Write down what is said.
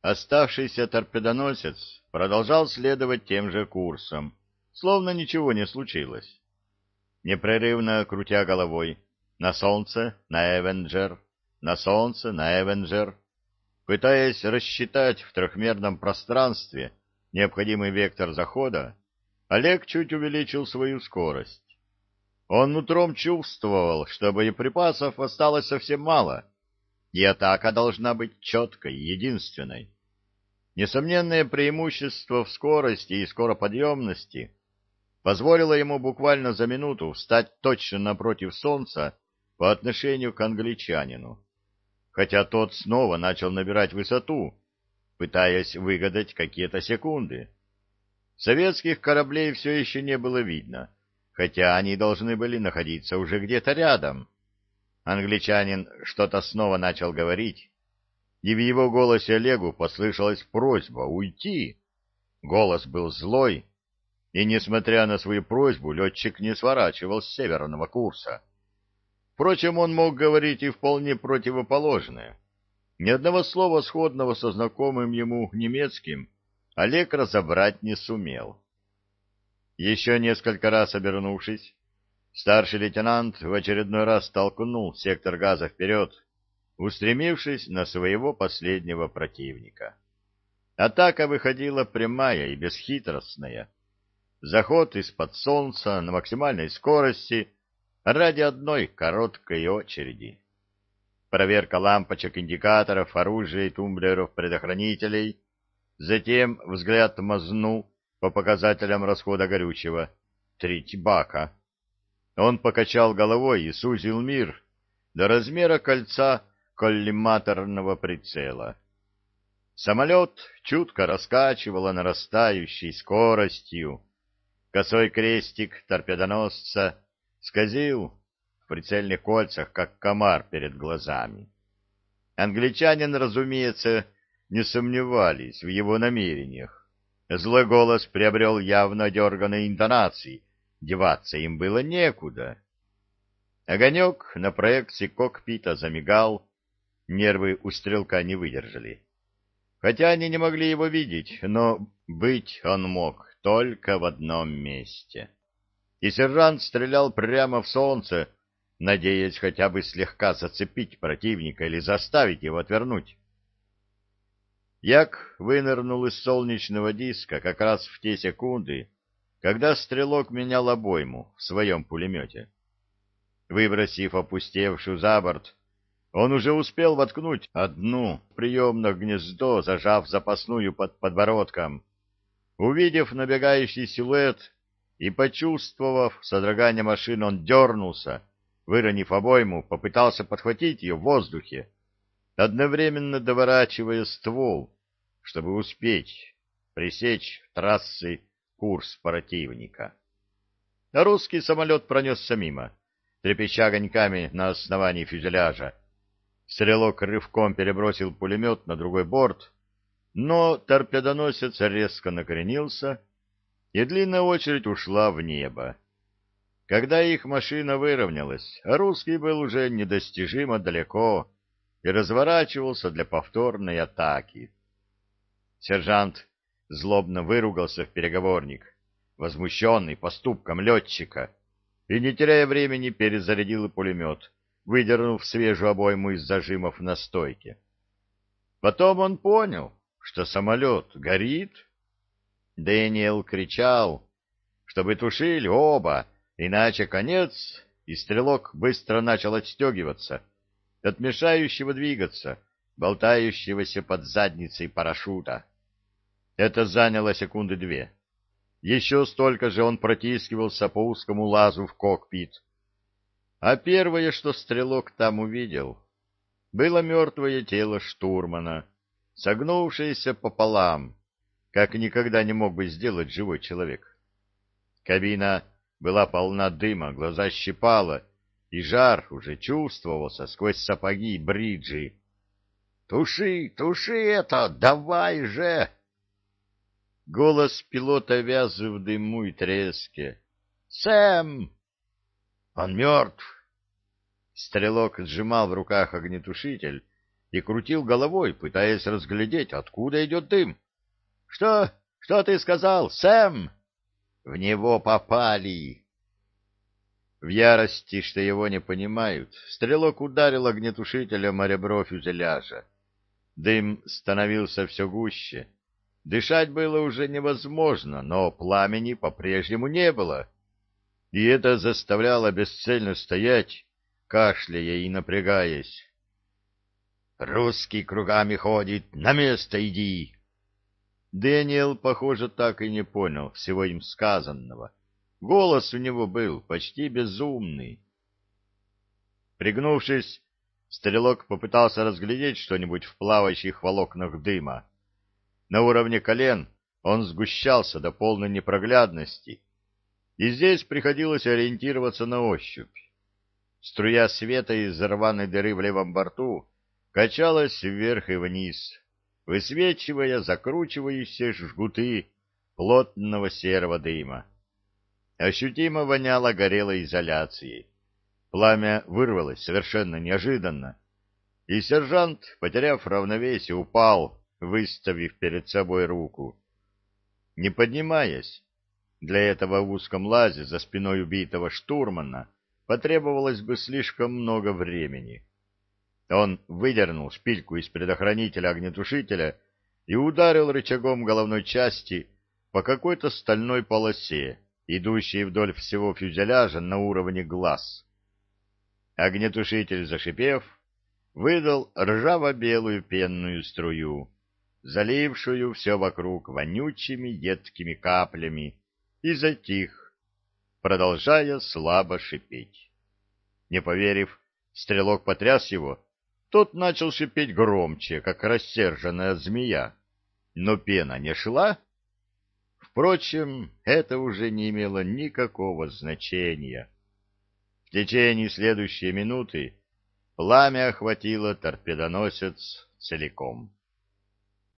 Оставшийся торпедоносец продолжал следовать тем же курсом, словно ничего не случилось, непрерывно крутя головой на солнце, на Эвенджер, на солнце, на Эвенджер, пытаясь рассчитать в трехмерном пространстве необходимый вектор захода. Олег чуть увеличил свою скорость. Он нутром чувствовал, что боеприпасов осталось совсем мало, и атака должна быть четкой, единственной. Несомненное преимущество в скорости и скороподъемности позволило ему буквально за минуту встать точно напротив Солнца по отношению к англичанину, хотя тот снова начал набирать высоту, пытаясь выгадать какие-то секунды. Советских кораблей все еще не было видно, хотя они должны были находиться уже где-то рядом. Англичанин что-то снова начал говорить, и в его голосе Олегу послышалась просьба уйти. Голос был злой, и, несмотря на свою просьбу, летчик не сворачивал с северного курса. Впрочем, он мог говорить и вполне противоположное. Ни одного слова, сходного со знакомым ему немецким, Олег разобрать не сумел. Еще несколько раз обернувшись, старший лейтенант в очередной раз толкнул сектор газа вперед, устремившись на своего последнего противника. Атака выходила прямая и бесхитростная. Заход из-под солнца на максимальной скорости ради одной короткой очереди. Проверка лампочек, индикаторов, оружия и тумблеров-предохранителей, затем взгляд мазнул по показателям расхода горючего. Треть бака. Он покачал головой и сузил мир до размера кольца коллиматорного прицела. Самолет чутко раскачивало нарастающей скоростью. Косой крестик торпедоносца скользил в прицельных кольцах, как комар перед глазами. Англичанин, разумеется, не сомневались в его намерениях. Злой голос приобрел явно дерганые интонации, деваться им было некуда. Огонек на проекции кокпита замигал, нервы у стрелка не выдержали. Хотя они не могли его видеть, но быть он мог только в одном месте. И сержант стрелял прямо в солнце, надеясь хотя бы слегка зацепить противника или заставить его отвернуть. Як вынырнул из солнечного диска как раз в те секунды, когда стрелок менял обойму в своем пулемете. Выбросив опустевшую за борт, он уже успел воткнуть одну в приемное гнездо, зажав запасную под подбородком. Увидев набегающий силуэт и почувствовав содрогание машины, он дернулся, выронив обойму, попытался подхватить ее в воздухе, одновременно доворачивая ствол, чтобы успеть пресечь трассы курс противника. А русский самолет пронесся мимо, трепеща огоньками на основании фюзеляжа. Стрелок рывком перебросил пулемет на другой борт, но торпедоносец резко накренился, и длинная очередь ушла в небо. Когда их машина выровнялась, русский был уже недостижимо далеко и разворачивался для повторной атаки. Сержант злобно выругался в переговорник, возмущенный поступком летчика, и, не теряя времени, перезарядил пулемет, выдернув свежую обойму из зажимов на стойке. Потом он понял, что самолет горит. Дэниел кричал, чтобы тушили оба, иначе конец, и стрелок быстро начал отстегиваться от мешающего двигаться, болтающегося под задницей парашюта. Это заняло секунды 2. Еще столько же он протискивался по узкому лазу в кокпит. А первое, что стрелок там увидел, было мертвое тело штурмана, согнувшееся пополам, как никогда не мог бы сделать живой человек. Кабина была полна дыма, глаза щипало, и жар уже чувствовался сквозь сапоги и бриджи. «Туши, туши это! Давай же!» Голос пилота вяз в дыму и треске. «Сэм!» «Он мертв!» Стрелок сжимал в руках огнетушитель и крутил головой, пытаясь разглядеть, откуда идет дым. — Что? Что ты сказал, Сэм? — В него попали! В ярости, что его не понимают, стрелок ударил огнетушителем о ребро фюзеляжа. Дым становился все гуще. Дышать было уже невозможно, но пламени по-прежнему не было. И это заставляло бесцельно стоять, кашляя и напрягаясь. «Русский кругами ходит, на место иди!» Дэниел, похоже, так и не понял всего им сказанного. Голос у него был почти безумный. Пригнувшись, стрелок попытался разглядеть что-нибудь в плавающих волокнах дыма. На уровне колен он сгущался до полной непроглядности, и здесь приходилось ориентироваться на ощупь. Струя света из рваной дыры в левом борту качалась вверх и вниз, высвечивая закручивающиеся жгуты плотного серого дыма. Ощутимо воняло горелой изоляцией. Пламя вырвалось совершенно неожиданно, и сержант, потеряв равновесие, упал, выставив перед собой руку. Не поднимаясь, для этого в узком лазе за спиной убитого штурмана потребовалось бы слишком много времени. Он выдернул шпильку из предохранителя огнетушителя и ударил рычагом головной части по какой-то стальной полосе, идущей вдоль всего фюзеляжа на уровне глаз. Огнетушитель, зашипев, выдал ржаво-белую пенную струю, залившую все вокруг вонючими едкими каплями, и затих, продолжая слабо шипеть. Не поверив, стрелок потряс его. Тот начал шипеть громче, как рассерженная змея. Но пена не шла. Впрочем, это уже не имело никакого значения. В течение следующей минуты пламя охватило торпедоносец целиком.